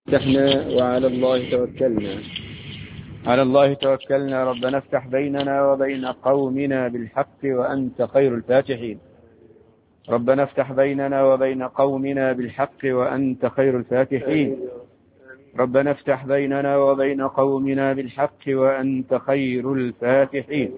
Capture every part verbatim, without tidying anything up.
افتحنا وعلى الله توكلنا على الله توكلنا ربنا افتح بيننا وبين قومنا بالحق وأنت خير الفاتحين. ربنا افتح بيننا وبين قومنا بالحق وأنت خير الفاتحين. ربنا افتح بيننا وبين قومنا بالحق وأنت خير الفاتحين.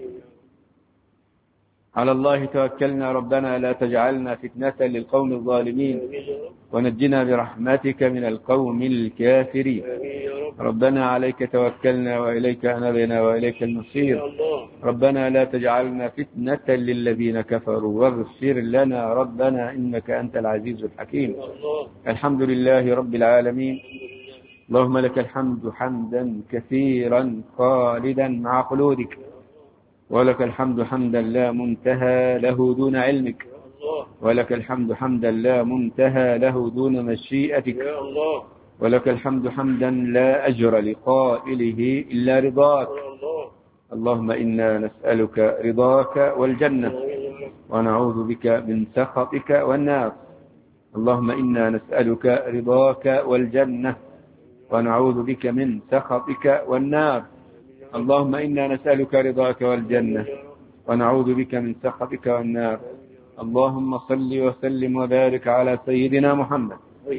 على الله توكلنا ربنا لا تجعلنا فتنة للقوم الظالمين ونجنا برحمتك من القوم الكافرين. ربنا عليك توكلنا وإليك أنبنا وإليك المصير. ربنا لا تجعلنا فتنة للذين كفروا واغفر لنا ربنا إنك أنت العزيز الحكيم. الحمد لله رب العالمين. اللهم لك الحمد حمدا كثيرا خالدا مع خلودك، ولك الحمد حمدا لا منتهى له دون علمك، ولك الحمد حمدا لا منتهى له دون مشيئتك، ولك الحمد حمدا لا أجر لقائله إلا رضاك. اللهم إنا نسألك رضاك والجنة ونعوذ بك من سخطك والنار. اللهم إنا نسألك رضاك والجنة ونعوذ بك من سخطك والنار. اللهم إنا نسألك رضاك والجنة ونعوذ بك من سخطك والنار. اللهم صل وسلم وبارك على سيدنا محمد.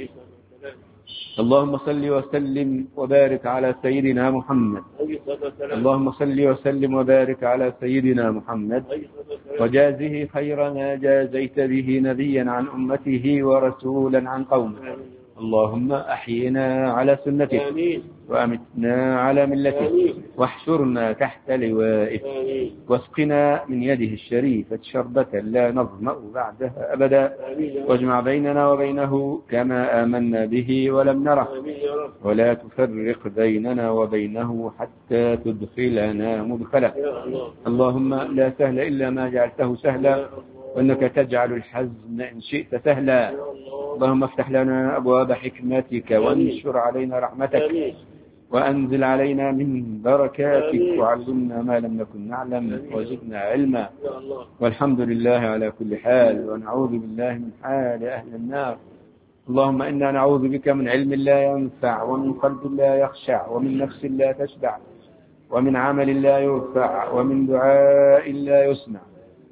اللهم صل وسلم وبارك على سيدنا محمد. اللهم صل وسلم وبارك على سيدنا محمد وجازه خير ما جازيت به نبيا عن أمته ورسولا عن قومه. اللهم أحينا على سنته وأمتنا على ملته واحشرنا تحت لوائه واسقنا من يده الشريفة شربة لا نظمأ بعدها أبدا، واجمع بيننا وبينه كما آمنا به ولم نره، ولا تفرق بيننا وبينه حتى تدخلنا مدخله. اللهم لا سهل إلا ما جعلته سهلا، وأنك تجعل الحزن إن شئت سهلا. اللهم افتح لنا أبواب حكمتك وانشر علينا رحمتك وأنزل علينا من بركاتك وعلمنا ما لم نكن نعلم وزدنا علما. والحمد لله على كل حال، ونعوذ بالله من حال أهل النار. اللهم إنا نعوذ بك من علم لا ينفع ومن قلب لا يخشع ومن نفس لا تشبع ومن عمل لا يرفع ومن دعاء لا يسمع.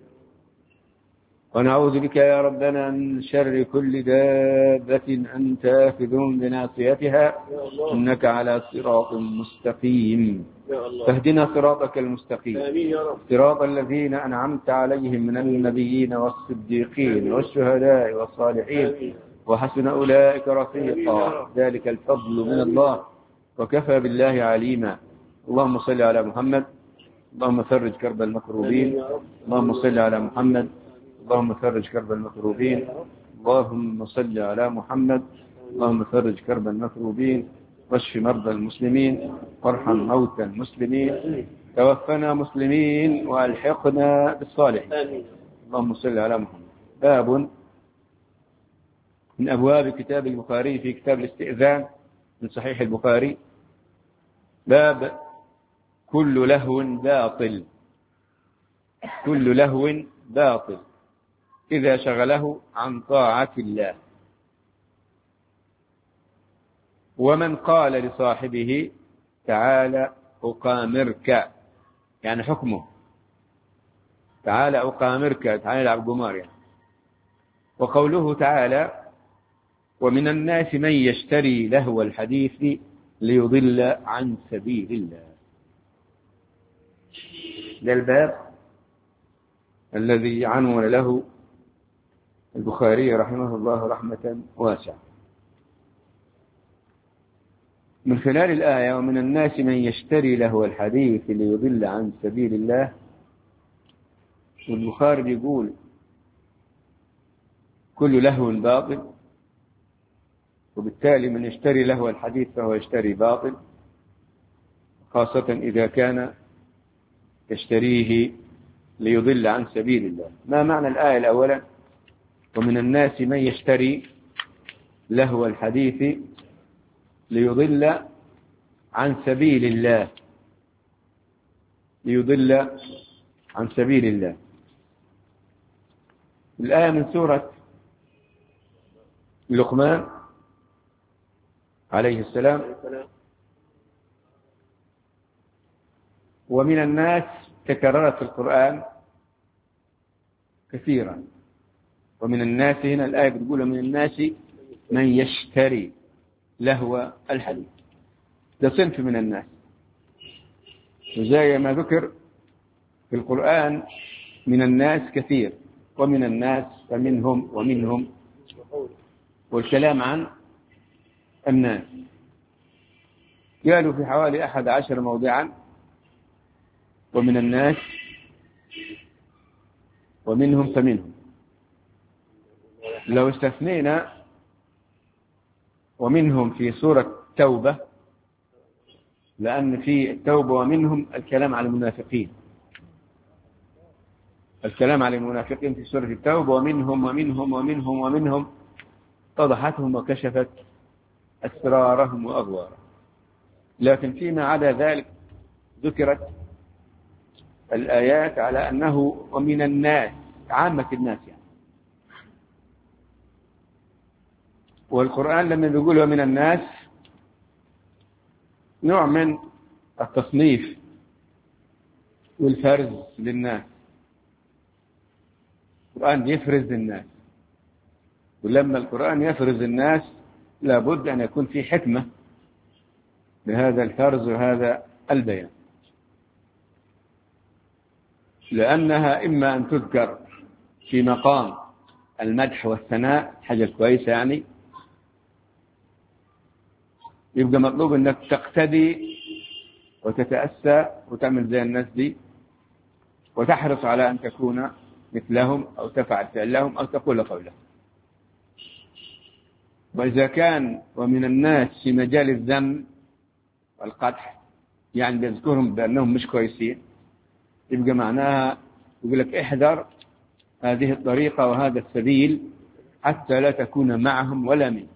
ونعوذ بك يا ربنا من شر كل دابة أنت آخذ بناصيتها إنك على صراط مستقيم. فاهدنا صراطك المستقيم، صراط الذين أنعمت عليهم من النبيين والصديقين والشهداء والصالحين وحسن أولئك رفيقا. ذلك الفضل من الله وكفى بالله عليما. اللهم صل على محمد. اللهم فرج كرب المكروبين. اللهم صل على محمد. اللهم فرج كرب المكروبين. اللهم صل على محمد. اللهم فرج كرب المكروبين واشف مرضى المسلمين وارحم موتى المسلمين. توفنا مسلمين والحقنا بالصالحين. اللهم صل على محمد. باب من أبواب كتاب البخاري في كتاب الاستئذان من صحيح البخاري. باب كل لهو باطل. كل لهو باطل إذا شغله عن طاعة الله. ومن قال لصاحبه تعالى أقامرك، يعني حكمه تعالى أقامرك، تعالى العب قمار يعني. وقوله تعالى ومن الناس من يشتري لهو الحديث ليضل عن سبيل الله. ده الباب الذي عنون له البخاري رحمه الله رحمة واسعة. من خلال الآية ومن الناس من يشتري لهو الحديث ليضل عن سبيل الله، والبخاري يقول كل لهو باطل، وبالتالي من يشتري لهو الحديث فهو يشتري باطل، خاصة إذا كان يشتريه ليضل عن سبيل الله. ما معنى الآية الأولى ومن الناس من يشتري لهو الحديث ليضل عن سبيل الله؟ ليضل عن سبيل الله. الآية من سورة لقمان عليه السلام. ومن الناس تكررت في القرآن كثيرا. ومن الناس هنا الآية بتقول من الناس من يشتري لهو الحديث، ده صنف من الناس. وزي ما ذكر في القرآن من الناس كثير، ومن الناس فمنهم ومنهم، والكلام عن الناس قالوا في حوالي أحد عشر موضعا ومن الناس ومنهم فمنهم. لو استثنينا ومنهم في سورة توبة، لأن في التوبة ومنهم الكلام على المنافقين، الكلام على المنافقين في سورة التوبة ومنهم ومنهم ومنهم ومنهم فضحتهم وكشفت أسرارهم وأغوارهم. لكن فيما عدا ذلك ذكرت الآيات على أنه ومن الناس، عامة الناس يعني. والقرآن لما يقول ومن الناس نوع من التصنيف والفرز للناس. القرآن يفرز الناس، ولما القرآن يفرز الناس لابد أن يكون في حكمة لهذا الفرز وهذا البيان، لأنها إما أن تذكر في مقام المدح والثناء، حاجة كويسة يعني، يبقى مطلوب أنك تقتدي وتتأسى وتعمل زي الناس دي وتحرص على أن تكون مثلهم أو تفعل فعلهم أو تقول قولهم. وإذا كان ومن الناس في مجال الذم والقدح، يعني بيذكرهم بأنهم مش كويسين، يبقى معناها يقول لك احذر هذه الطريقة وهذا السبيل حتى لا تكون معهم ولا منهم.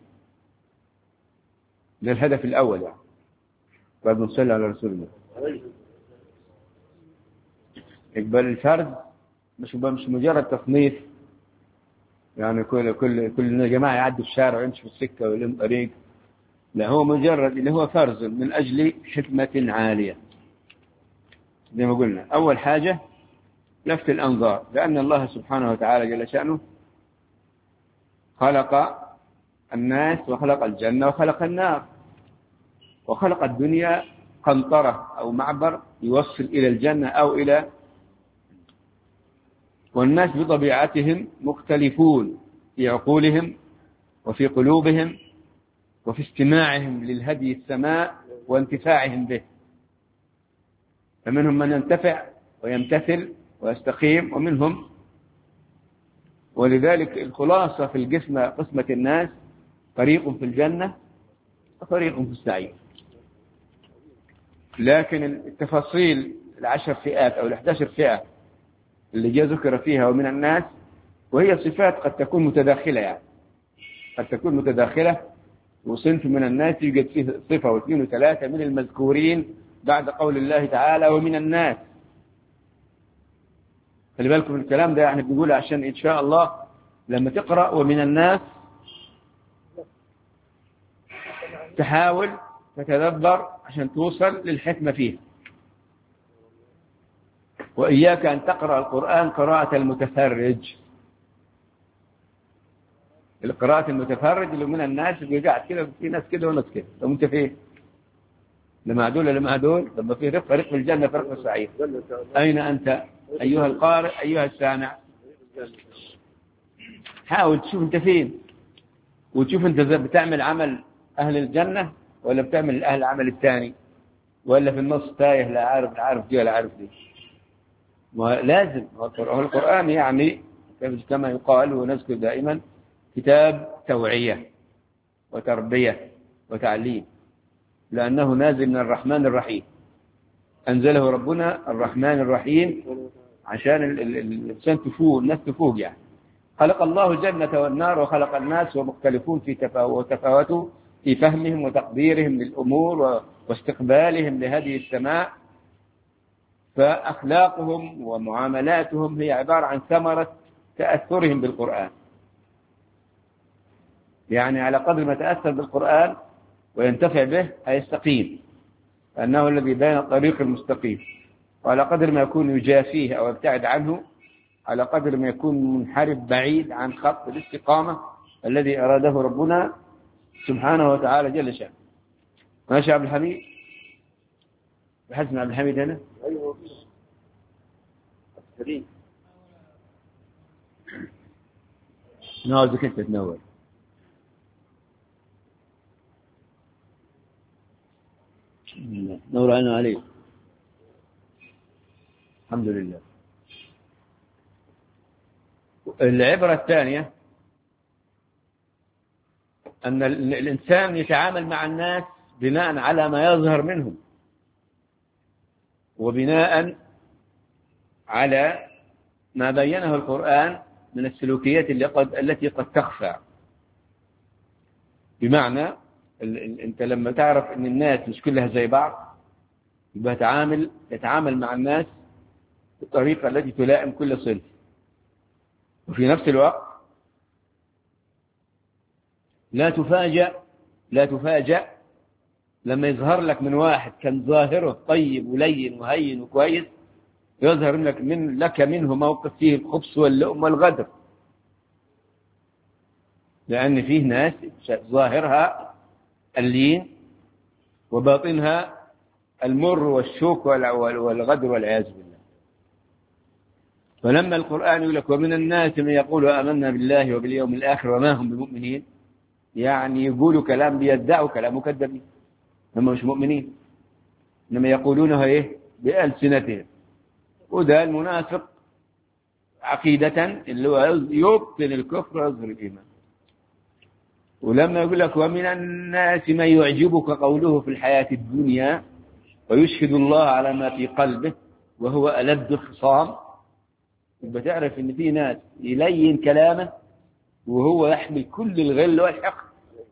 ده الهدف الأول يعني. بعد ما نصلي على رسول الله. إقبال الفرد مش مش مجرد تصنيف، يعني كل كل كل جماعة يعدي الشارع ويمشي في السكة ويلم طريق، لا، هو مجرد اللي هو فرز من أجل حكمة عالية. زي ما قلنا أول حاجة لفت الأنظار، لأن الله سبحانه وتعالى جل شأنه خلق الناس وخلق الجنة وخلق النار، وخلق الدنيا قنطرة أو معبر يوصل إلى الجنة أو إلى، والناس بطبيعتهم مختلفون في عقولهم وفي قلوبهم وفي استماعهم للهدي السماء وانتفاعهم به، فمنهم من ينتفع ويمتثل ويستقيم ومنهم. ولذلك الخلاصة في القسمة قسمة الناس فريق في الجنة وفريق في السعير. لكن التفاصيل العشر فئات أو الأحداشر فئة اللي جاء ذكر فيها ومن الناس، وهي صفات قد تكون متداخلة، يعني قد تكون متداخلة، وصنف من الناس يوجد فيه صفة واثنين وثلاثة من المذكورين بعد قول الله تعالى ومن الناس. خلي بالكم الكلام ده يعني بنقوله عشان إن شاء الله لما تقرأ ومن الناس تحاول تتدبر عشان توصل للحكمة فيه. وإياك أن تقرأ القرآن قراءة المتفرج. القراءة المتفرج اللي من الناس اللي قاعد كده، في ناس كده وناس كده، لو أنت فيه لما هدول لما هدول لما في فريق في الجنة فريق في السعير، أين أنت أيها القارئ أيها السامع؟ حاول تشوف أنت فين، وتشوف أنت بتعمل عمل أهل الجنة ولا بتعمل أهل العمل الثاني، ولا في النص تايه لا عارف لا عارف دي ولا عارف دي. لازم القرآن يعني كما يقال ونذكر دائما كتاب توعية وتربية وتعليم، لأنه نازل من الرحمن الرحيم، أنزله ربنا الرحمن الرحيم عشان الإنسان تفوق، الناس تفوق. يعني خلق الله الجنة والنار وخلق الناس ومختلفون في تفاوتوا في فهمهم وتقديرهم للأمور واستقبالهم لهذه السماء، فأخلاقهم ومعاملاتهم هي عبارة عن ثمرة تأثرهم بالقرآن. يعني على قدر ما تأثر بالقرآن وينتفع به هيستقيم، لأنه الذي بين الطريق المستقيم. وعلى قدر ما يكون يجافيه أو يبتعد عنه على قدر ما يكون منحرف بعيد عن خط الاستقامة الذي أراده ربنا سبحانه وتعالى جل شأنه. ماشي عبد الحميد؟ بحسن عبد الحميد هنا؟ أيوه سليم. ناوزك أنت تنور. نور عنا عليه. الحمد لله. العبرة الثانية أن الإنسان يتعامل مع الناس بناء على ما يظهر منهم، وبناء على ما بينه القرآن من السلوكيات اللي قد التي قد تخفى. بمعنى أنت لما تعرف أن الناس مش كلها زي بعض، يبقى تعامل يتعامل مع الناس بالطريقة التي تلائم كل صنف. وفي نفس الوقت لا تفاجأ لا تفاجأ لما يظهر لك من واحد كان ظاهره طيب ولين وهين وكويس، يظهر لك من لك منه موقف فيه الخبث واللؤم والغدر، لأن فيه ناس ظاهرها اللين وباطنها المر والشوك والغدر والعياذ بالله. فلما القرآن يقول لك ومن الناس من يقول آمنا بالله وباليوم الآخر وما هم بمؤمنين، يعني يقولوا كلام بيدعوا كلام مكذبين، هم مش مؤمنين، إنما يقولونه إيه بألسنتهم. وده المنافق عقيدة اللي هو يبطن الكفر ويظهر الإيمان. ولما يقول لك ومن الناس من يعجبك قوله في الحياة الدنيا ويشهد الله على ما في قلبه وهو ألد الخصام، يبقى تعرف إن في ناس يلين كلامه وهو يحمل كل الغل والحقد.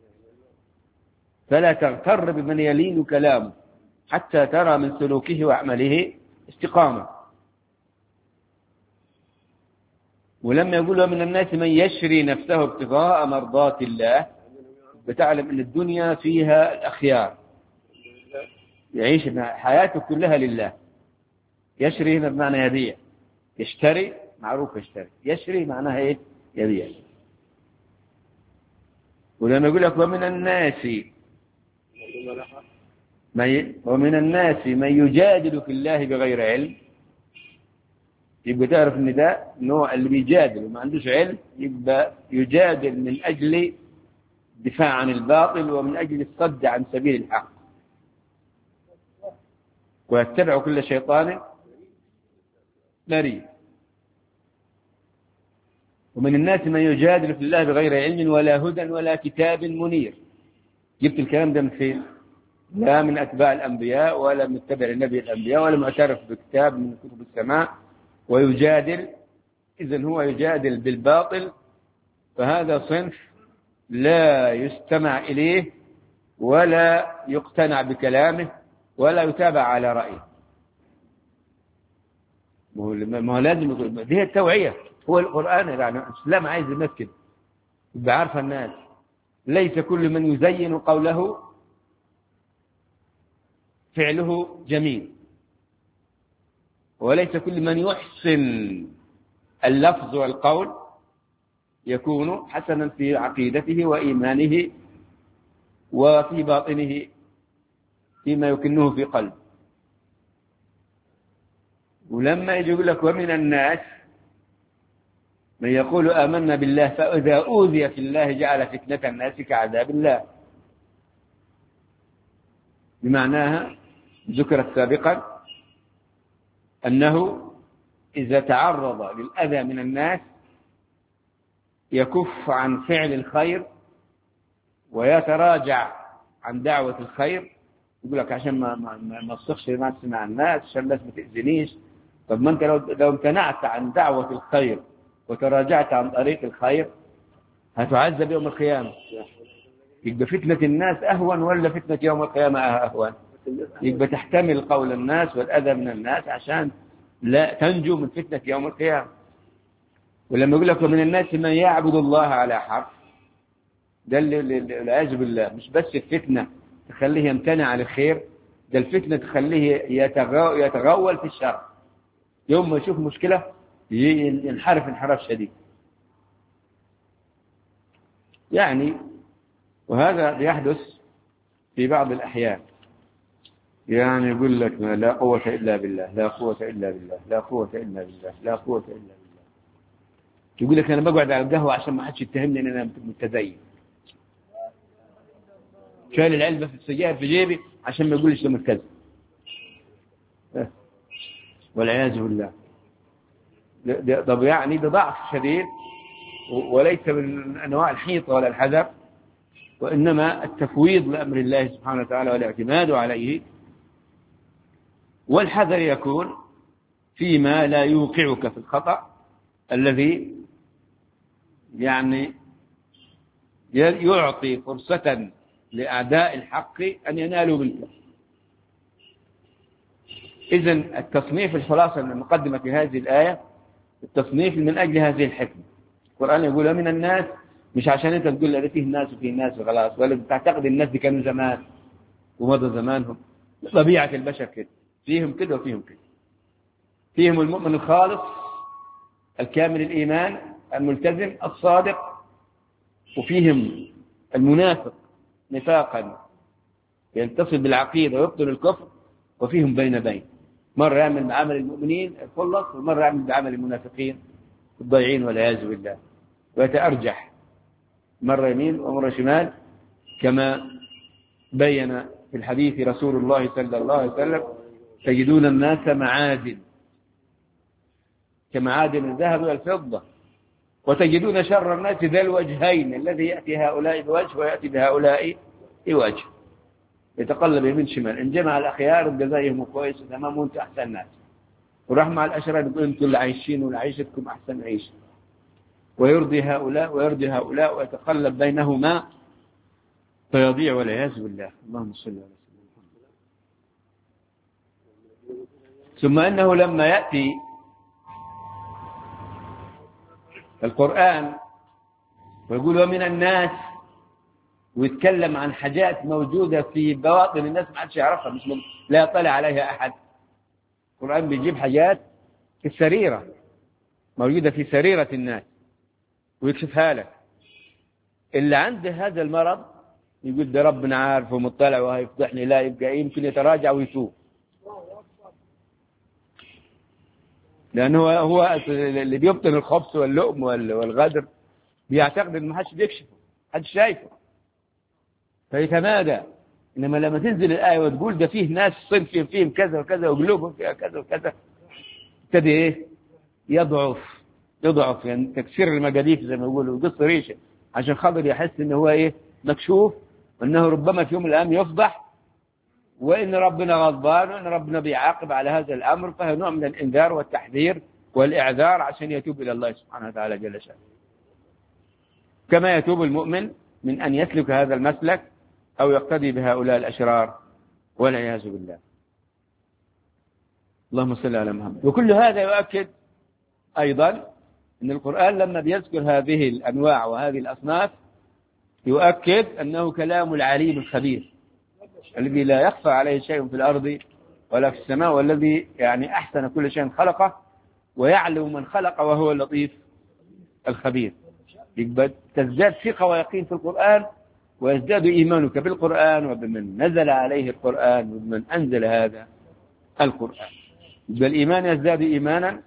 فلا تغتر بمن يلين كلامه حتى ترى من سلوكه وعمله استقامة. ولما يقول من الناس من يشري نفسه ابتغاء مرضات الله، بتعلم أن الدنيا فيها الأخيار يعيش حياته كلها لله. يشري هنا بمعنى يبيع، يشتري معروف يشتري، يشري معناها إيه يبيع. ولما يقول لك ومن الناس من ومن الناس من يجادل في الله بغير علم، يبقى تعرف ان ده نوع اللي بيجادل وما عندوش علم، يبقى يجادل من اجل الدفاع عن الباطل ومن اجل الصد عن سبيل الحق، ويتبع كل شيطان مريد. ومن الناس من يجادل في الله بغير علم ولا هدى ولا كتاب منير. جبت الكلام ده من فين؟ لا من أتباع الأنبياء ولا من تبع النبي الأنبياء ولا معترف بكتاب من كتب السماء. ويجادل، إذن هو يجادل بالباطل، فهذا صنف لا يستمع إليه ولا يقتنع بكلامه ولا يتابع على رأيه. ما هو لازم يقول دي التوعية. هو القرآن يعني الإسلام عايز الناس كده يبقى عارفة الناس. ليس كل من يزين قوله فعله جميل، وليس كل من يحسن اللفظ والقول يكون حسنا في عقيدته وإيمانه وفي باطنه فيما يكنه في قلبه. ولما يجي يقول لك ومن الناس من يقول آمنا بالله فإذا أوذي في الله جعل فتنة الناس كعذاب الله، بمعناها ذكرت سابقا أنه إذا تعرض للأذى من الناس يكف عن فعل الخير ويتراجع عن دعوة الخير. يقول لك عشان ما ما ما تصخش نفسي مع الناس، عشان الناس ما تأذنيش. طب ما أنت لو لو امتنعت عن دعوة الخير وتراجعت عن طريق الخير هتعذب يوم القيامة. يبقى فتنة الناس أهون ولا فتنة يوم القيامة أهون؟ يبقى تحتمل قول الناس والأذى من الناس عشان لا تنجو من فتنة يوم القيامة. ولما يقول لك من الناس من يعبد الله على حرف، ده العياذ بالله مش بس الفتنة تخليه يمتنع عن الخير، ده الفتنة تخليه يتغو يتغول في الشر. يوم ما يشوف مشكلة ينحرف انحراف شديد يعني. وهذا بيحدث في بعض الأحيان، يعني يقول لك لا قوة إلا بالله، لا قوة إلا بالله، لا قوة إلا بالله، لا قوة إلا بالله. يقول لك أنا بقعد على القهوة عشان ما حدش يتهمني إن أنا متدين، شايل العلبة في السجاير في جيبي عشان ما يقولش ده متكذب، والعياذ بالله. طب يعني ده ضعف شديد، وليس من أنواع الحيطة ولا الحذر، وإنما التفويض لأمر الله سبحانه وتعالى والاعتماد عليه. والحذر يكون فيما لا يوقعك في الخطأ الذي يعني يعطي فرصة لأعداء الحق أن ينالوا منك. إذن التصنيف الخلاصة المقدمة في هذه الآية التصنيف من أجل هذه الحكمة. القرآن يقول من الناس، مش عشان أنت تقول لا فيه الناس وفيه الناس وخلاص، ولا تعتقد الناس دي كانوا زمان ومضى زمانهم. طبيعة البشر كده، فيهم كده وفيهم كده. فيهم المؤمن الخالص الكامل الإيمان الملتزم الصادق، وفيهم المنافق نفاقا ينتصل بالعقيدة ويبطل الكفر، وفيهم بين بين، مرة يعمل بعمل المؤمنين الخلص ومرة يعمل بعمل المنافقين الضيعين والعياذ بالله، ويتأرجح مرة يمين ومرة شمال، كما بين في الحديث رسول الله صلى الله عليه وسلم تجدون الناس معادن كمعادن الذهب والفضة، وتجدون شر الناس ذا الوجهين الذي يأتي هؤلاء بوجه ويأتي بهؤلاء بوجه، يتقلب يمين شمال. إن جمع الأخيار الجزائهم كويس تمام وأنت أحسن الناس، وراح مع الأشرار يقول أنتم اللي عايشين والعيشتكم أحسن عيش، ويرضي هؤلاء ويرضي هؤلاء ويتقلب بينهما فيضيع والعياذ بالله. اللهم صل على سيدنا محمد. ثم أنه لما يأتي القرآن ويقول ومن الناس ويتكلم عن حاجات موجودة في بواطن الناس ما حدش يعرفها، مش لا يطلع عليها أحد. القرآن بيجيب حاجات في السريرة موجودة في سريرة الناس ويكشفها لك. اللي عنده هذا المرض يقول ده ربنا عارف ومطلع وهيفضحني، لا يبقى يمكن يتراجع ويتوب، لأنه هو اللي بيبطن الخبث واللؤم والغدر بيعتقد إن ما حدش بيكشفه، حدش شايفه فيتمادى. إنما لما تنزل الآية وتقول ده فيه ناس صنف فيهم كذا وكذا وقلوبهم فيها كذا وكذا، ابتدي إيه يضعف يضعف يعني تكسير المجاديف زي ما يقولوا، يقص ريشه عشان خاطر يحس إن هو إيه مكشوف، وإنه ربما في يوم من الأيام يفضح، وإن ربنا غضبان، وإن ربنا بيعاقب على هذا الأمر. فهو نوع من الإنذار والتحذير والإعذار عشان يتوب إلى الله سبحانه وتعالى جل شأنه، كما يتوب المؤمن من أن يسلك هذا المسلك أو يقتدي بهؤلاء الأشرار والعياذ بالله. اللهم صل على محمد. وكل هذا يؤكد أيضا أن القرآن لما بيذكر هذه الأنواع وهذه الأصناف يؤكد أنه كلام العليم الخبير الذي لا يخفى عليه شيء في الأرض ولا في السماء، والذي يعني أحسن كل شيء خلقه ويعلم من خلق وهو اللطيف الخبير. تزداد ثقة ويقين في القرآن، ويزداد إيمانك بالقرآن وبمن نزل عليه القرآن وبمن أنزل هذا القرآن. الإيمان يزداد إيمانا،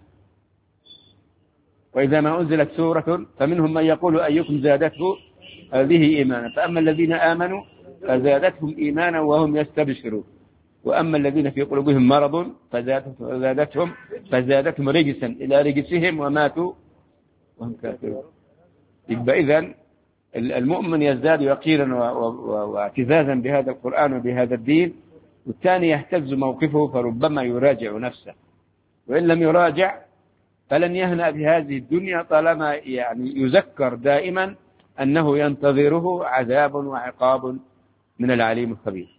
وإذا ما أنزلت سورة فمنهم من يقول أيكم زادته هذه إيمانا، فأما الذين آمنوا فزادتهم إيمانا وهم يستبشرون، وأما الذين في قلوبهم مرض فزادتهم فزادتهم رجسا إلى رجسهم وماتوا وهم كافرون. يبقى إذن المؤمن يزداد يقينا واعتزازا بهذا القرآن وبهذا الدين، والثاني يهتز موقفه فربما يراجع نفسه، وإن لم يراجع فلن يهنأ بهذه الدنيا طالما يعني يذكر دائما أنه ينتظره عذاب وعقاب من العليم الخبير.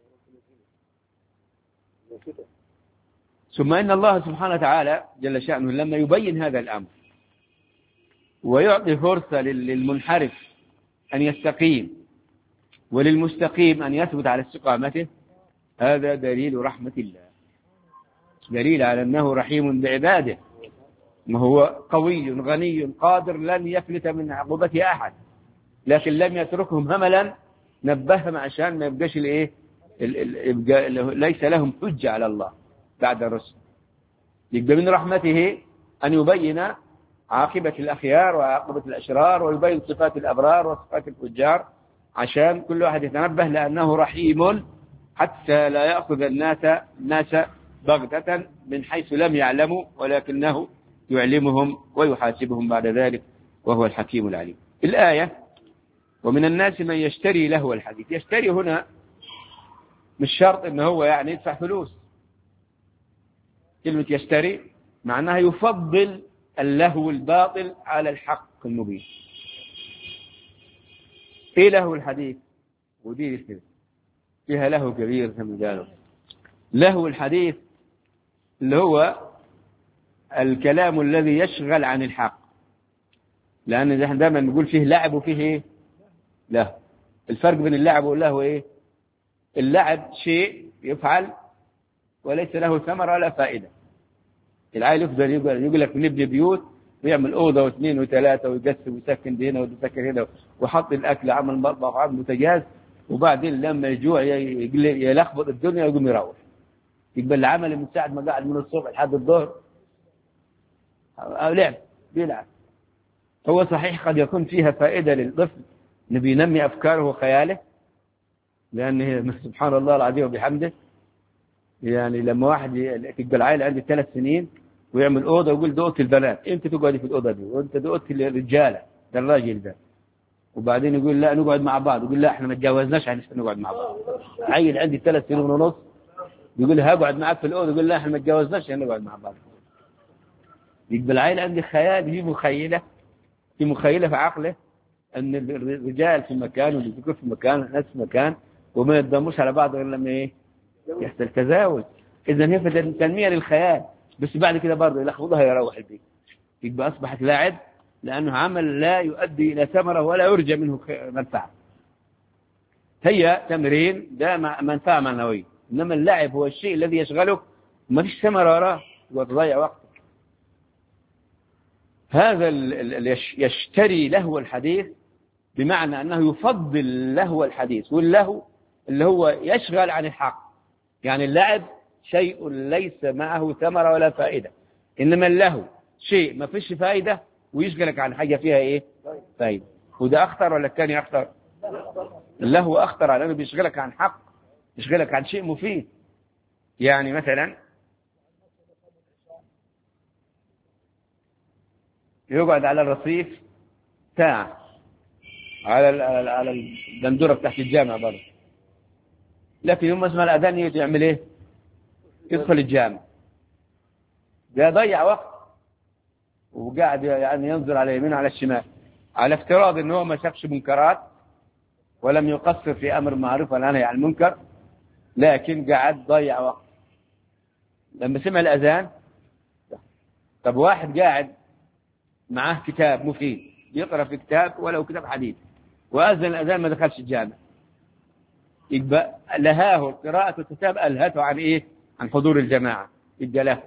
ثم إن الله سبحانه وتعالى جل شأنه لما يبين هذا الأمر ويعطي فرصة للمنحرف أن يستقيم وللمستقيم أن يثبت على استقامته، هذا دليل رحمة الله، دليل على أنه رحيم بعباده، ما هو قوي غني قادر لن يفلت من عقوبته أحد، لكن لم يتركهم هملا، نبههم عشان ما يبقاش الايه ليس لهم حجة على الله بعد الرسل. يبقى من رحمته أن يبين عاقبة الأخيار وعاقبة الأشرار، ويبين صفات الأبرار وصفات الفجار، عشان كل واحد يتنبه، لأنه رحيم حتى لا يأخذ الناس الناس بغتة من حيث لم يعلموا، ولكنه يعلمهم ويحاسبهم بعد ذلك، وهو الحكيم العليم. الآية: ومن الناس من يشتري لهو الحديث. يشتري هنا مش شرط إنه هو يعني يدفع فلوس، كلمة يشتري معناها يفضل اللهو الباطل على الحق المبين. إيه لهو الحديث؟ ودي كده فيها لهو كبير كما قالوا. لهو الحديث اللي هو الكلام الذي يشغل عن الحق، لأن نحن دائما نقول فيه لعب وفيه إيه؟ له. الفرق بين اللعب واللهو إيه؟ اللعب شيء يفعل وليس له ثمرة ولا فائدة. العائل يفضل يقول, يقول لك نبني بيوت ويعمل أوضة واثنين وثلاثة ويقسم ويسكن هنا ويسكن هنا وحط الأكل عمل مطبخ وعمل متجاز، وبعدين لما يجوع يلخبط الدنيا ويقوم يروح. يقبل العمل من ساعة ما قاعد من الصبح لحد الظهر أو لعب بيلعب. هو صحيح قد يكون فيها فائدة للطفل، نبي ينمي أفكاره وخياله، لأنه سبحان الله العظيم وبحمده، يعني لما واحد تبقى العائلة عندي ثلاث سنين ويعمل أوضة ويقول ده أوضة البنات، أنت تقعدي في الأوضة دي، وأنت ده أوضة الرجالة، ده الراجل ده. وبعدين يقول لا نقعد مع بعض، يقول لا احنا ما تجاوزناش عشان نقعد مع بعض. عيل عندي ثلاث سنين ونص يقول هقعد معك في الأوضة، يقول لا احنا ما تجاوزناش عشان نقعد مع بعض. يبقى العائلة عندي خيال، في مخيلة في مخيلة في عقله أن الرجال في مكان والذكور في مكان والناس في مكان، وما يتضموش على بعض غير لما إيه يحصل تزاوج. إذا هي في تنمية للخيال، بس بعد كده برضه يلخبطها يروح البيت، يبقى أصبحت لاعب، لأنه عمل لا يؤدي إلى ثمرة ولا يرجى منه منفعة. هي تمرين ده منفعة معنوية، إنما اللعب هو الشيء الذي يشغلك ما فيش ثمرة وراه وتضيع وقتك. هذا يشتري لهو الحديث بمعنى أنه يفضل لهو الحديث، واللهو اللي هو يشغل عن الحق. يعني اللعب شيء ليس معه ثمرة ولا فائدة، إنما اللهو شيء ما فيش فائدة ويشغلك عن حاجة فيها إيه فائدة. وده أخطر ولا الثاني أخطر؟ اللهو أخطر، على أنه بيشغلك عن حق، يشغلك عن شيء مفيد. يعني مثلا يقعد على الرصيف ساعة على على الدندورة بتاعت الجامعة برضه، لكن يوم ما اسمع الأذان يجي يعمل إيه؟ يدخل الجامع، ده ضيع وقت وقاعد يعني ينظر على اليمين وعلى الشمال، على افتراض إنه ما شافش منكرات ولم يقصر في أمر معروف ولا نهي عن المنكر، لكن قاعد ضيع وقت. لما سمع الأذان، طب واحد قاعد معاه كتاب مفيد يقرأ في كتاب ولو كتاب حديث، وأذن الأذان ما دخلش الجامع، يبقى لهاه قراءة الكتاب ألهته عن إيه؟ عن حضور الجماعة، يبقى له.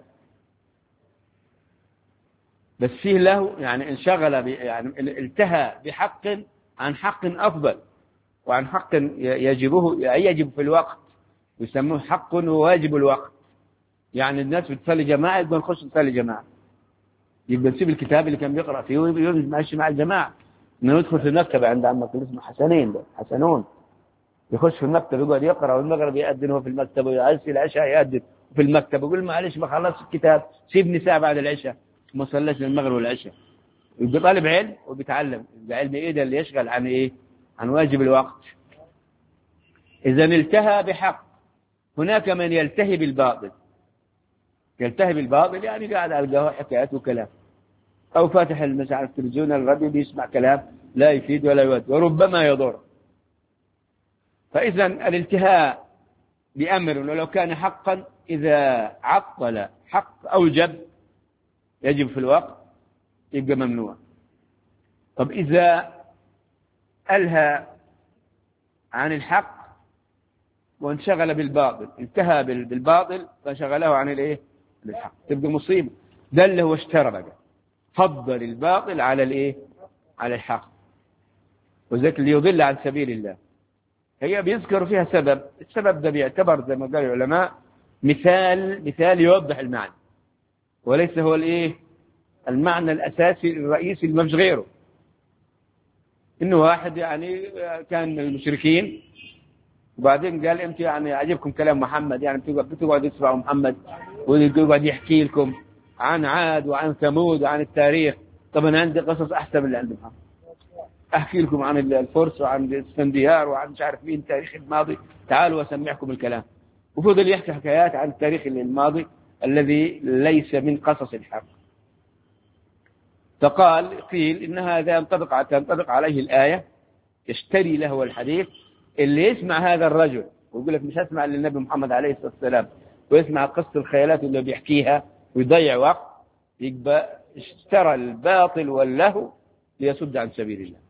بس فيه له يعني انشغل يعني التهى بحق عن حق أفضل، وعن حق يجبه يجب في الوقت، يسموه حق وواجب الوقت. يعني الناس بتصلي جماعة يبقى نخش نصلي جماعة، يبقى نسيب الكتاب اللي كان بيقرأ فيه ويمشي مع الجماعة. إنه يدخل في المكتبة عند عمك اسمه حسنين ده حسنون، يخش في المكتب يقعد يقرأ، والمغرب يأذن هو في المكتب، ويعسي العشاء يأذن في المكتب، يقول معلش ما خلصت الكتاب سيبني ساعة بعد العشاء، ما صلىش المغرب والعشاء. يبقى طالب علم وبيتعلم، يبقى علم إيه ده اللي يشغل عن إيه؟ عن واجب الوقت. إذا التهى بحق. هناك من يلتهي بالباطل، يلتهي بالباطل يعني قاعد على القهوة حكايات وكلام، أو فاتح المساعد التلفزيون الراديو بيسمع كلام لا يفيد ولا يود وربما يضر. فإذا الالتهاء بأمر ولو كان حقا إذا عطل حق أوجب يجب في الوقت يبقى ممنوع. طب إذا ألهى عن الحق وانشغل بالباطل، انتهى بالباطل فشغله عن الايه الحق، تبقى مصيبة. ده اللي هو اشترى بقى، فضل الباطل على الايه على الحق، وذلك اللي يضل عن سبيل الله. هي بيذكر فيها سبب، السبب ده بيعتبر زي ما قال العلماء مثال مثال يوضح المعنى، وليس هو الايه المعنى الاساسي الرئيسي اللي ما فيش غيره. انه واحد يعني كان من المشركين، وبعدين قال انت يعني عجبكم كلام محمد، يعني بتقعدوا تسمعوا محمد ويقعد يحكي لكم عن عاد وعن ثمود وعن التاريخ. طب انا عندي قصص احسن من اللي عند محمد، احكي لكم عن الفرس وعن الاسفنديار وعن مش عارف مين التاريخ الماضي، تعالوا واسمعكم الكلام. وفضل يحكي حكايات عن التاريخ الماضي الذي ليس من قصص الحق. فقال قيل إن هذا ينطبق تنطبق عليه الآية يشتري له الحديث. اللي يسمع هذا الرجل ويقول لك مش هسمع للنبي محمد عليه الصلاة والسلام ويسمع قصة الخيالات اللي بيحكيها ويضيع وقت، يبقى اشترى الباطل واللهو ليصد عن سبيل الله،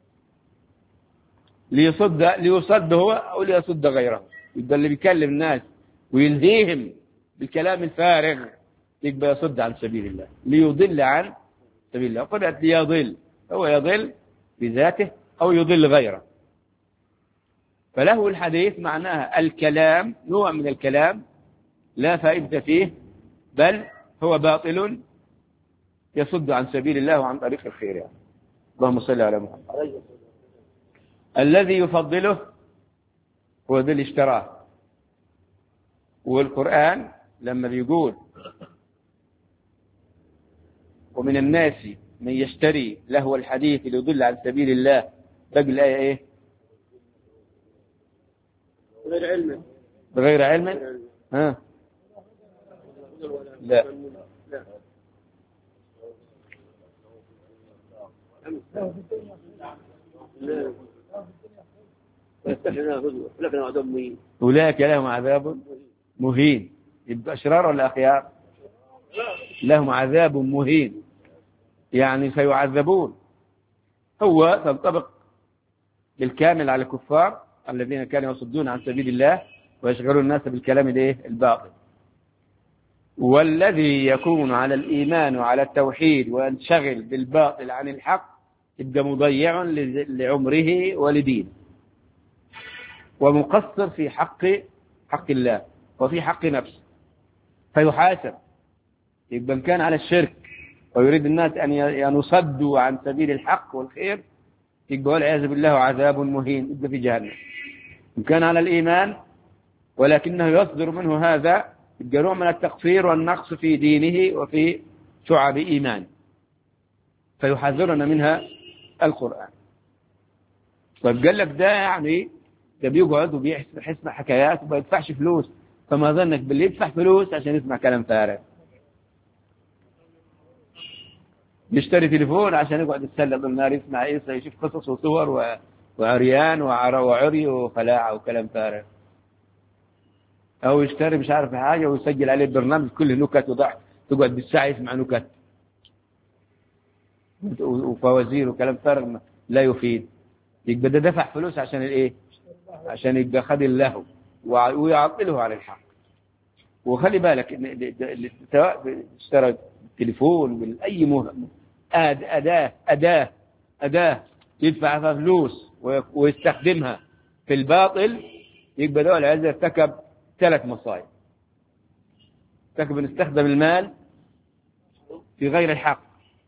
ليصد ليصد هو أو ليصد غيره. يبقى اللي بيكلم الناس ويلهيهم بالكلام الفارغ يبقى يصد عن سبيل الله، ليضل عن سبيل الله. قلت ليضل، هو يضل بذاته أو يضل غيره. فله الحديث معناها الكلام، نوع من الكلام لا فائدة فيه، بل هو باطل يصد عن سبيل الله وعن طريق الخير. يعني اللهم صل على محمد. الذي يفضله هو ذي اللي اشتراه. والقرآن لما بيقول ومن الناس من يشتري لهو الحديث ليضل عن سبيل الله، باقي الآية ايه؟ بغير علم. بغير علم. ها لا أولئك لهم عذاب مهين. يبقى أشرار ولا أخيار؟ لهم عذاب مهين، يعني سيعذبون. هو تنطبق بالكامل على الكفار الذين كانوا يصدون عن سبيل الله ويشغلون الناس بالكلام الايه الباطل. والذي يكون على الإيمان وعلى التوحيد وينشغل بالباطل عن الحق يبقى مضيع لعمره ولدينه، ومقصر في حق حق الله وفي حق نفسه، فيحاسب. يبقى كان على الشرك ويريد الناس أن يصدوا عن سبيل الحق والخير يبقى والعياذ بالله عذاب مهين، يبقى في جهنم. إن كان على الإيمان ولكنه يصدر منه هذا يبقى نوع من التقصير والنقص في دينه وفي شعب إيمانه، فيحذرنا منها القرآن. طيب قال لك ده يعني ده بيقعد وبيسمع حكايات وما يدفعش فلوس، فما ظنك باللي يدفع فلوس عشان يسمع كلام فارغ، يشتري تليفون عشان يقعد يتسلق النار يسمع ايه، يشوف قصص وصور وعريان وعري وخلاعة وكلام فارغ، او يشتري مش عارف حاجة ويسجل عليه برنامج كله نكت وضحك، تقعد بالساعة يسمع نكت وفوازير وكلام فارغ لا يفيد. يبقى ده دفع فلوس عشان الايه؟ عشان يبقى خد اللهو ويعطله عن الحق. وخلي بالك ان سواء اشترى تليفون باي مهم اداه اداه اداه يدفع فيها فلوس ويستخدمها في الباطل، يبقى ده العز ارتكب ثلاث مصايب. ارتكب ان استخدم المال في غير الحق،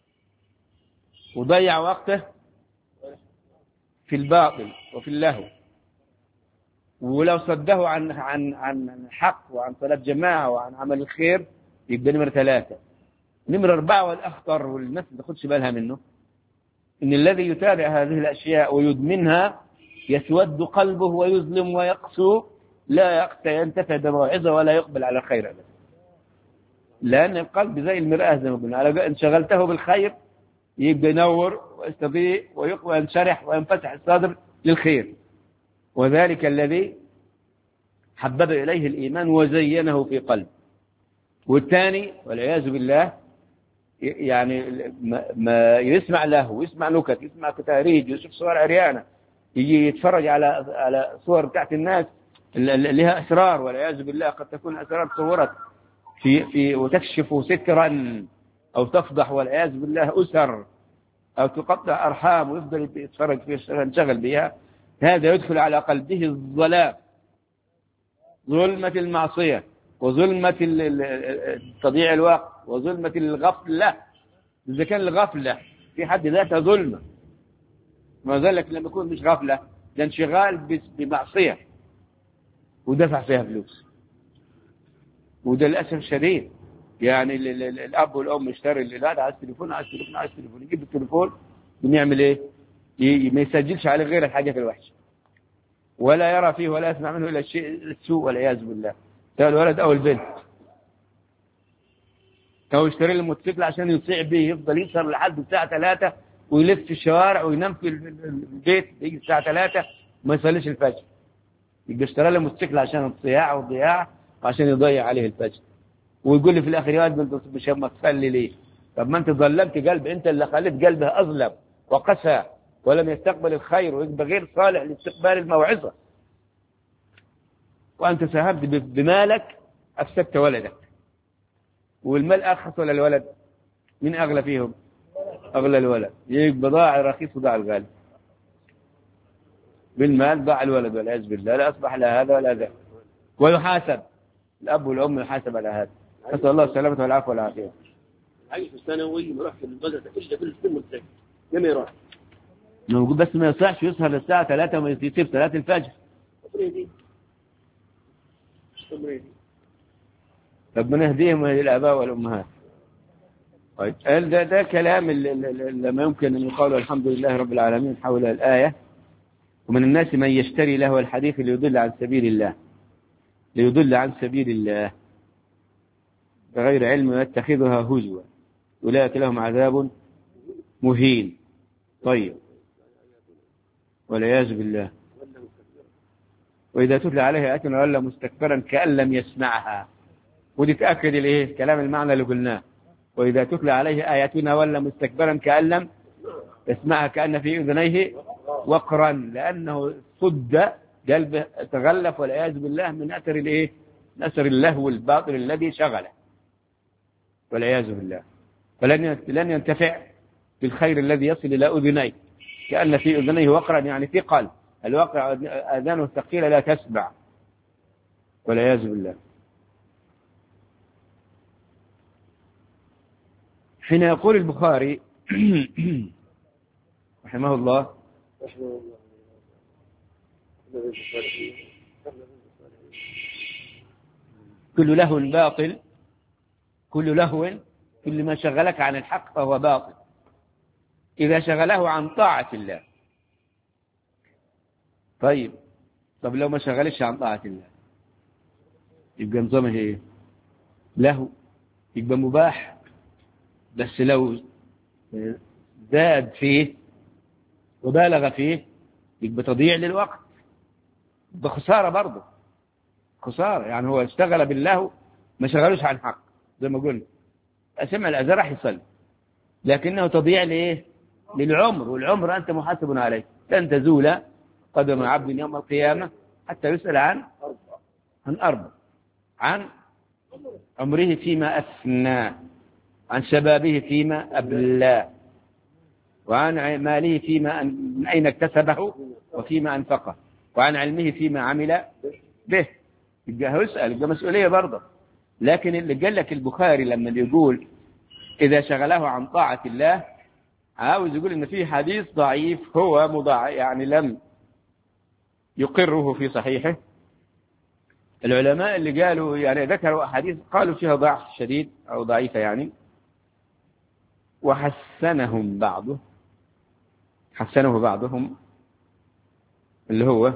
وضيع وقته في الباطل وفي اللهو، ولو صده عن عن عن الحق وعن صلاة جماعة وعن عمل الخير يبقى نمرة ثلاثة. نمرة أربعة والأخطر والناس ما تاخدش بالها منه، إن الذي يتابع هذه الأشياء ويدمنها يسود قلبه ويظلم ويقسو، لا ينتفع بموعظة ولا يقبل على خير أبدا، لأن القلب زي المرآة زي ما قلنا، إن شغلته بالخير يبقى ينور ويستضيء وينشرح وينفتح الصدر للخير. وذلك الذي حبب إليه الإيمان وزينه في قلب. والثاني والعياذ بالله يعني ما يسمع له ويسمع نكت، يسمع تهريج، يشوف صور عريانة، يجي يتفرج على على صور بتاعت الناس اللي لها أسرار، والعياذ بالله قد تكون أسرار صورت في في وتكشف سترا أو تفضح والعياذ بالله أسر أو تقطع أرحام، ويفضل يتفرج فيها ينشغل بها. هذا يدخل على قلبه الظلام، ظلمة المعصية وظلمة تضييع الوقت وظلمة الغفلة. إذا كان الغفلة في حد ذاتها ظلمة، ما ذلك لما يكون مش غفلة، ده انشغال بمعصية ودفع فيها فلوس. وده للأسف الشديد، يعني الأب والأم يشتري الولاد على التليفون على التليفون على التليفون، يجيب التليفون بنعمل إيه؟ ما يسجلش عليه غير الحاجات الوحشة، ولا يرى فيه ولا يسمع منه إلا الشيء السوء والعياذ بالله، سواء الولد أو البنت. أو يشتري له الموتوسيكل عشان يطيع به، يفضل يسهر لحد الساعة ثلاثة ويلف في الشوارع وينام في البيت، يجي الساعة ثلاثة وما يصليش الفجر. يبقى اشترى له موتوسيكل عشان الصياعة والضياع وعشان يضيع عليه الفجر، ويقول لي في الآخر يا انت مش ما تصلي ليه؟ طب ما انت ظلمت قلب، انت اللي خليت قلبه أظلم وقسى ولم يستقبل الخير، ويبقى غير صالح لاستقبال الموعظة. وأنت ساهمت بمالك أفسدت ولدك. والمال أرخص ولا الولد؟ من أغلى فيهم؟ أغلى الولد. يبقى ضاع الرخيص وضاع الغالي. بالمال ضاع الولد والعياذ بالله، لا أصبح لا هذا ولا ذاك. ويحاسب الأب والأم، يحاسب على هذا. نسأل الله السلامة والعافية والعافية. عايش الثانوي ما راح في المدرسة إلا كل سنة متذكر لما يروح. نقول بس ما يصحش يسهر للساعة ثلاثة وما يسيب صلاة الفجر. تمريدي. تمريدي. ربنا يهديهم ويهدي الآباء والأمهات. طيب ده ده كلام لما يمكن أن يقال الحمد لله رب العالمين حول الآية. ومن الناس من يشتري له الحديث ليضل عن سبيل الله ليضل عن سبيل الله بغير علم يتخذها هزوا أولئك لهم عذاب مهين. طيب والعياذ بالله. وإذا تتلى عليه آياتنا ولا مستكبرا كأن لم يسمعها. ودي تأكد الايه كلام المعنى اللي قلناه. وإذا تتلى عليه آياتنا ولا مستكبرا كأن لم يسمعها كأن في أذنيه وقرا، لأنه صد قلبه تغلف والعياذ بالله من أثر الايه من أثر اللهو الباطل الذي شغله والعياذ بالله. فلن لن ينتفع بالخير الذي يصل إلى أذنيه، كأن في أذنيه وقرا يعني ثقل، الواقع آذانه الثقيلة لا تسمع والعياذ بالله. حين يقول البخاري رحمه الله كل لهو باطل، كل لهو كل ما شغلك عن الحق فهو باطل إذا شغله عن طاعة الله. طيب طب لو ما شغلش عن طاعة الله يبقى نظامه ايه؟ لهو، يبقى مباح، بس لو زاد فيه وبالغ فيه يبقى تضييع للوقت، يبقى خسارة برضه، خسارة. يعني هو اشتغل بالله ما شغلوش عن حق زي ما قلنا، أسمع الأذى راح يصلي، لكنه تضييع لإيه؟ للعمر، والعمر أنت محاسب عليه. لن تزول قدم عبد يوم القيامة حتى يسأل عن عن أربع: عن عمره فيما أفنى، عن شبابه فيما أبلى، وعن ماله فيما من أين اكتسبه وفيما أنفقه، وعن علمه فيما عمل به. يبقى يسأل، يبقى مسؤولية برضه. لكن اللي قال لك البخاري لما يقول إذا شغله عن طاعة الله، عاوز يقول إن فيه حديث ضعيف هو مضاع، يعني لم يقره في صحيحه. العلماء اللي قالوا يعني ذكروا أحاديث قالوا فيها ضعف شديد أو ضعيفة يعني، وحسنهم بعضه حسنه بعضهم، اللي هو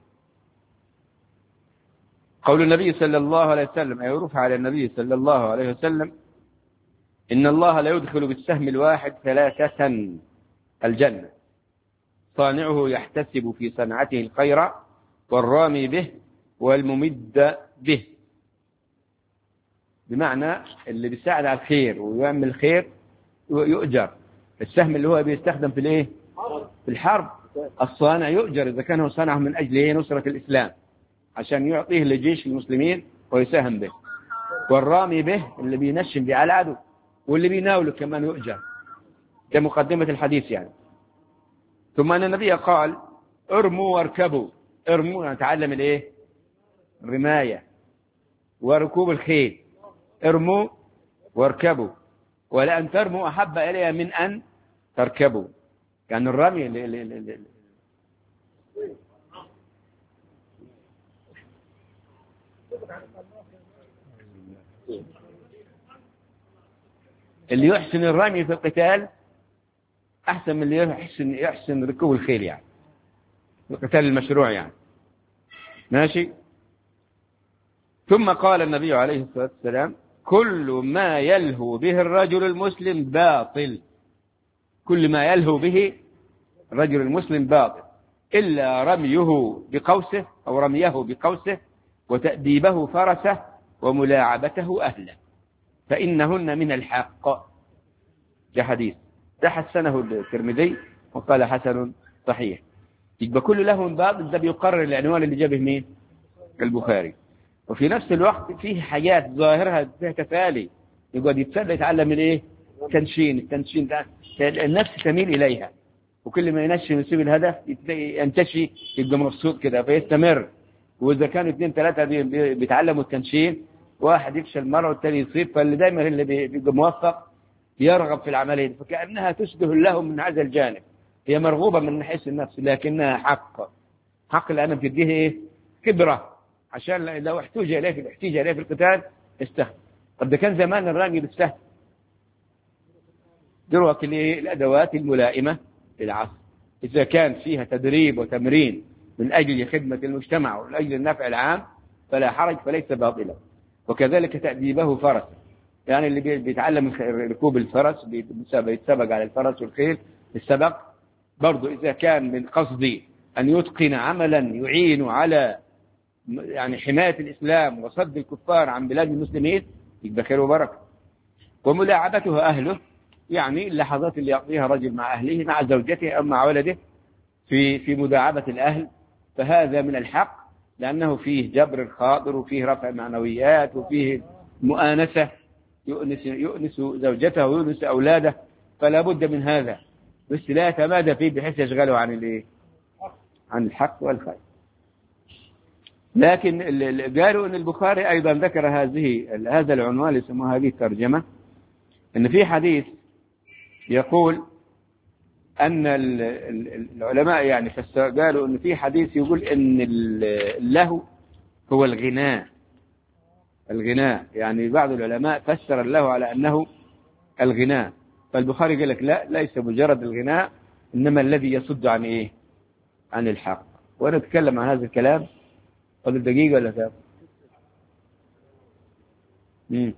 قول النبي صلى الله عليه وسلم، أي رفع على النبي صلى الله عليه وسلم: إن الله لا يدخل بالسهم الواحد ثلاثة الجنة، صانعه يحتسب في صنعته الخير والرامي به والممد به. بمعنى اللي بيساعد على الخير ويعمل الخير يؤجر. السهم اللي هو بيستخدم في الايه؟ في الحرب، الصانع يؤجر إذا كان هو صنعه من أجل نصرة الإسلام عشان يعطيه لجيش المسلمين ويساهم به، والرامي به اللي بينشم به على العدو، واللي بيناوله كمان يؤجر. كمقدمة الحديث يعني. ثم أن النبي قال ارموا واركبوا. ارموا نتعلم الايه؟ الرماية وركوب الخيل. ارموا واركبوا، ولأن ترموا أحب إلي من أن تركبوا. يعني الرمي اللي, اللي, اللي, اللي يحسن الرمي في القتال أحسن من اللي يحسن يحسن ركوب الخيل يعني القتال المشروع يعني. ماشي. ثم قال النبي عليه الصلاة والسلام كل ما يلهو به الرجل المسلم باطل. كل ما يلهو به الرجل المسلم باطل إلا رميه بقوسه أو رميه بقوسه وتأديبه فرسه وملاعبته أهله فإنهن من الحق. ده حديث ده حسنه الترمذي وقال حسن صحيح. يبقى كل له باطل ده بيقرر العنوان اللي جابه مين؟ البخاري. وفي نفس الوقت فيه حاجات ظاهرها فيها تفالي يقعد يتسلى يتعلم من ايه؟ تنشين. التنشين ده النفس تميل اليها، وكل ما ينشن يسيب الهدف ينتشي يبقى مبسوط كده فيستمر. واذا كانوا اثنين ثلاثه بيتعلموا التنشين واحد يفشل مره والثاني يصيب، فاللي دايما اللي بيبقى موفق يرغب في العمليه، فكانها تشبه لهم من هذا الجانب. هي مرغوبه من حيث النفس لكنها حق. حق لأنها بتديه ايه؟ كبره، عشان لو احتاج اليه في احتاج اليه في القتال استهل. طب ده كان زمان الراجل بالسهل. دروك الادوات الملائمه للعصر اذا كان فيها تدريب وتمرين من اجل خدمه المجتمع ولاجل النفع العام فلا حرج، فليس باطلا. وكذلك تأديبه فرس، يعني اللي بيتعلم ركوب الفرس بيتسبق على الفرس والخيل السبق برضو إذا كان من قصدي أن يتقن عملا يعين على يعني حماية الإسلام وصد الكفار عن بلاد المسلمين يبقى خير وبركة. وملاعبته أهله يعني اللحظات اللي يقضيها رجل مع أهله مع زوجته أو مع ولده في في مداعبة الأهل، فهذا من الحق لأنه فيه جبر الخاطر وفيه رفع معنويات وفيه مؤانسة يؤنس, يؤنس زوجته ويؤنس أولاده، فلا بد من هذا، بس لا يتمادى فيه بحيث يشغله عن الايه؟ عن الحق والخير. لكن قالوا ان البخاري ايضا ذكر هذه هذا العنوان اللي يسموه هذه الترجمه، ان في حديث يقول ان العلماء يعني قالوا ان في حديث يقول ان اللهو هو الغناء. الغناء يعني بعض العلماء فسر اللهو على انه الغناء، فالبخاري قال لك لا، ليس مجرد الغناء انما الذي يصد عن ايه؟ عن الحق. وانا اتكلم عن هذا الكلام قبل دقيقه ولا كام؟ امم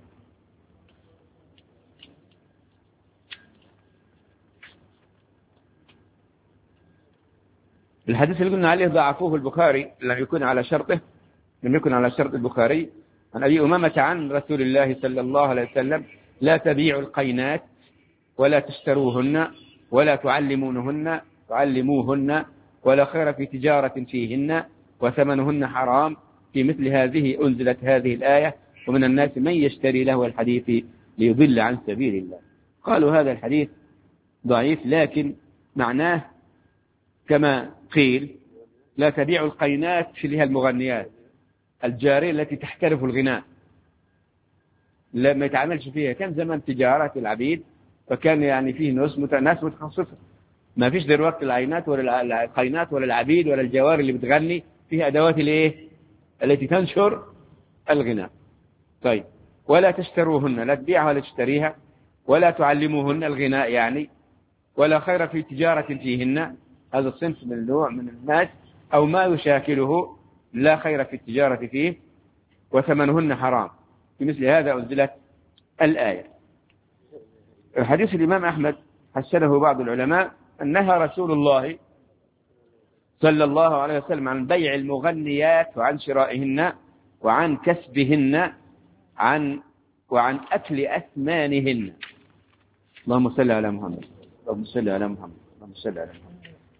الحديث اللي قلنا عليه ضعفوه البخاري، لم يكن على شرطه لم يكن على شرط البخاري، عن أبي أمامة عن رسول الله صلى الله عليه وسلم لا تبيعوا القينات ولا تشتروهن ولا تعلمونهن تعلموهن ولا خير في تجارة فيهن وثمنهن حرام. في مثل هذه أنزلت هذه الآية ومن الناس من يشتري له الحديث ليضل عن سبيل الله. قالوا هذا الحديث ضعيف، لكن معناه كما قيل لا تبيع القينات في لها المغنيات الجارية التي تحترف الغناء، لما يتعاملش فيها. كان زمان تجارة العبيد فكان يعني فيه ناس متخصصة، ما فيش دلوقتي العينات ولا القينات ولا العبيد ولا الجوار اللي بتغني فيها أدوات الايه التي تنشر الغناء. طيب ولا تشتروهن، لا تبيعها ولا تشتريها، ولا تعلموهن الغناء يعني، ولا خير في تجارة فيهن، هذا الصنف من النوع من الناس أو ما يشاكله لا خير في التجارة فيه، وثمنهن حرام. في مثل هذا أنزلت الآية. حديث الإمام أحمد حسنه بعض العلماء أنها رسول الله صلى الله عليه وسلم عن بيع المغنيات وعن شرائهن وعن كسبهن عن وعن أكل أثمانهن. اللهم صل على محمد اللهم صل على محمد اللهم صل على محمد.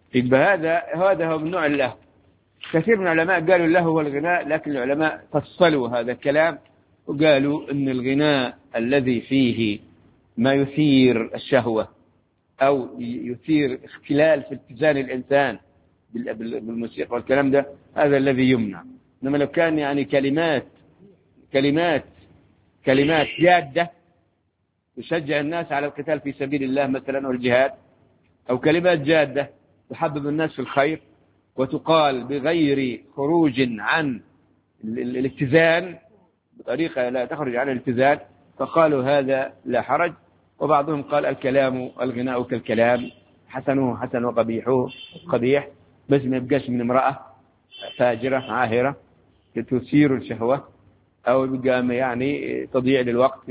يبقى هذا هذا هو من نوع اللهو. كثير من العلماء قالوا اللهو هو الغناء، لكن العلماء فصلوا هذا الكلام وقالوا أن الغناء الذي فيه ما يثير الشهوة أو يثير اختلال في اتزان الإنسان بالموسيقى والكلام ده، هذا الذي يمنع. إنما لو كان يعني كلمات كلمات كلمات جادة تشجع الناس على القتال في سبيل الله مثلا والجهاد، أو كلمات جادة تحبب الناس في الخير وتقال بغير خروج عن الاتزان بطريقة لا تخرج عن الاتزان، فقالوا هذا لا حرج. وبعضهم قال الكلام الغناء كالكلام، حسنه حسن وقبيحه قبيح، بس ما يبقاش من امرأة فاجرة عاهرة تثير الشهوة أو يبقى يعني تضيع للوقت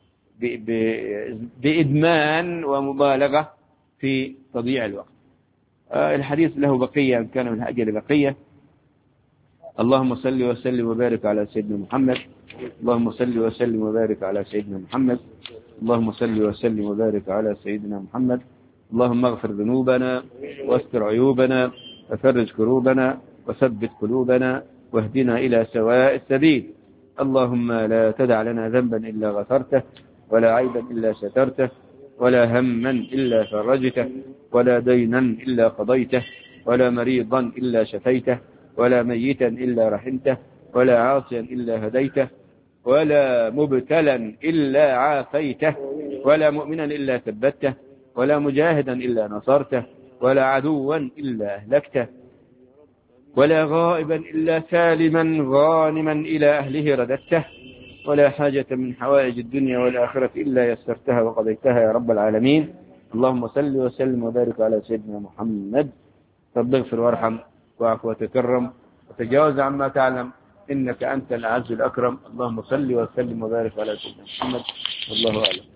بإدمان ومبالغة في تضييع الوقت. الحديث له بقية إن كان من الأجل بقية. اللهم صل وسلم وبارك على سيدنا محمد. اللهم صل وسلم وبارك على سيدنا محمد. اللهم صل وسلم وبارك على سيدنا محمد. اللهم اغفر ذنوبنا واستر عيوبنا وفرج كروبنا وثبت قلوبنا واهدنا إلى سواء السبيل. اللهم لا تدع لنا ذنبا إلا غفرته، ولا عيبا إلا سترته، ولا هما إلا فرجته، ولا دينا إلا قضيته، ولا مريضا إلا شفيته، ولا ميتا إلا رحمته، ولا عاصيا إلا هديته، ولا مبتلا إلا عافيته، ولا مؤمنا إلا ثبته، ولا مجاهدا إلا نصرته، ولا عدوا إلا أهلكته، ولا غائبا إلا سالما غانما إلى أهله رددته، ولا حاجة من حوائج الدنيا والآخرة إلا يسرتها وقضيتها يا رب العالمين. اللهم صل وسلم وبارك على سيدنا محمد. رب اغفر وارحم واعف وتكرم وتجاوز عما تعلم، إنك أنت الأعز الأكرم. اللهم صل وسلم وبارك على سيدنا محمد، والله أعلم.